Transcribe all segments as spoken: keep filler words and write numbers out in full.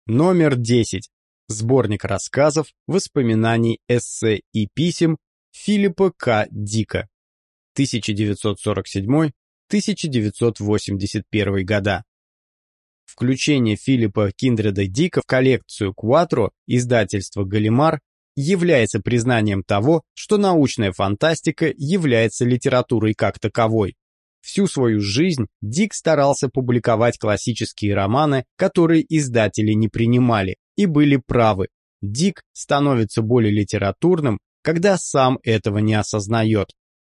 Номер десять. Сборник рассказов, воспоминаний, эссе и писем Филиппа К. Дика. тысяча девятьсот сорок седьмой — тысяча девятьсот восемьдесят первый года. Включение Филиппа Киндреда Дика в коллекцию Кватро издательства Галимар является признанием того, что научная фантастика является литературой как таковой. Всю свою жизнь Дик старался публиковать классические романы, которые издатели не принимали, и были правы. Дик становится более литературным, когда сам этого не осознает.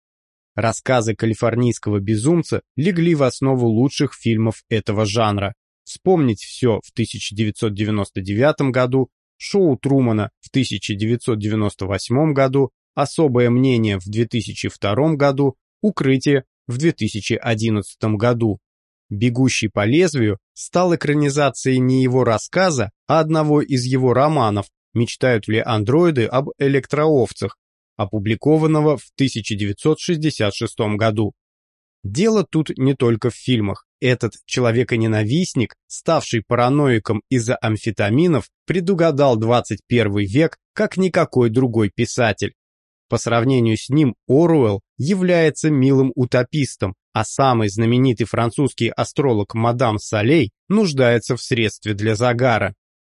Рассказы калифорнийского безумца легли в основу лучших фильмов этого жанра. «Вспомнить все» в тысяча девятьсот девяносто девятом году, «Шоу Трумана» в тысяча девятьсот девяносто восьмом году, «Особое мнение» в две тысячи втором году, «Укрытие» в две тысячи одиннадцатом году. «Бегущий по лезвию» стал экранизацией не его рассказа, а одного из его романов «Мечтают ли андроиды об электроовцах», опубликованного в тысяча девятьсот шестьдесят шестом году. Дело тут не только в фильмах. Этот человеконенавистник, ставший параноиком из-за амфетаминов, предугадал двадцать первый век, как никакой другой писатель. По сравнению с ним Оруэлл является милым утопистом, а самый знаменитый французский астролог мадам Солей нуждается в средстве для загара.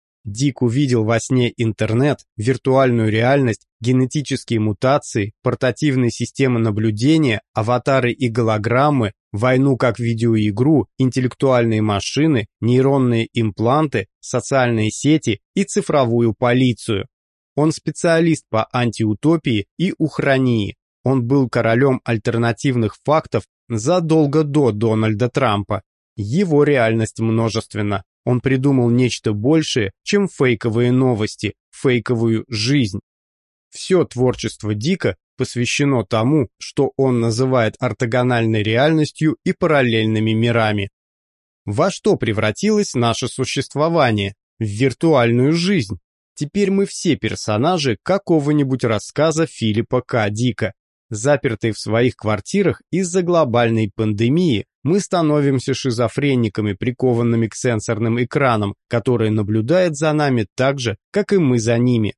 Дик увидел во сне интернет, виртуальную реальность, генетические мутации, портативные системы наблюдения, аватары и голограммы, войну как видеоигру, интеллектуальные машины, нейронные импланты, социальные сети и цифровую полицию. Он специалист по антиутопии и ухронии. Он был королем альтернативных фактов задолго до Дональда Трампа. Его реальность множественна. Он придумал нечто большее, чем фейковые новости, фейковую жизнь. Все творчество Дика посвящено тому, что он называет ортогональной реальностью и параллельными мирами. Во что превратилось наше существование? В виртуальную жизнь. Теперь мы все персонажи какого-нибудь рассказа Филиппа К. Дика. Запертые в своих квартирах из-за глобальной пандемии, мы становимся шизофрениками, прикованными к сенсорным экранам, которые наблюдают за нами так же, как и мы за ними.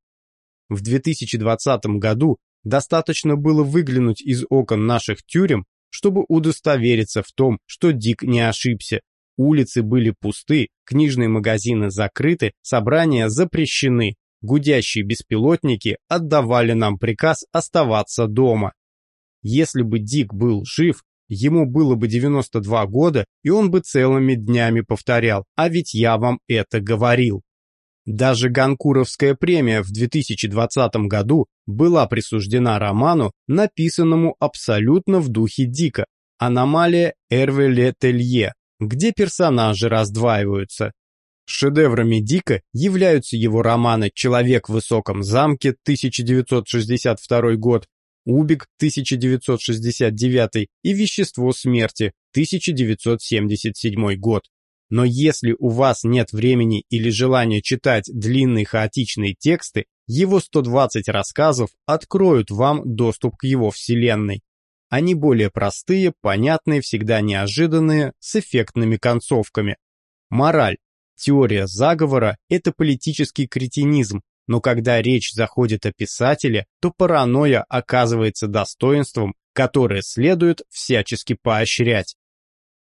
В две тысячи двадцатом году достаточно было выглянуть из окон наших тюрем, чтобы удостовериться в том, что Дик не ошибся. Улицы были пусты, книжные магазины закрыты, собрания запрещены. Гудящие беспилотники отдавали нам приказ оставаться дома. Если бы Дик был жив, ему было бы девяносто два года, и он бы целыми днями повторял: «А ведь я вам это говорил». Даже Гонкуровская премия в две тысячи двадцатом году была присуждена роману, написанному абсолютно в духе Дика «Аномалия Эрве Ле Телье», где персонажи раздваиваются. Шедеврами Дика являются его романы «Человек в высоком замке» тысяча девятьсот шестьдесят второй год, «Убик» тысяча девятьсот шестьдесят девятый и «Вещество смерти» тысяча девятьсот семьдесят седьмой год. Но если у вас нет времени или желания читать длинные хаотичные тексты, его сто двадцать рассказов откроют вам доступ к его вселенной. Они более простые, понятные, всегда неожиданные, с эффектными концовками. Мораль. Теория заговора – это политический кретинизм, но когда речь заходит о писателе, то паранойя оказывается достоинством, которое следует всячески поощрять.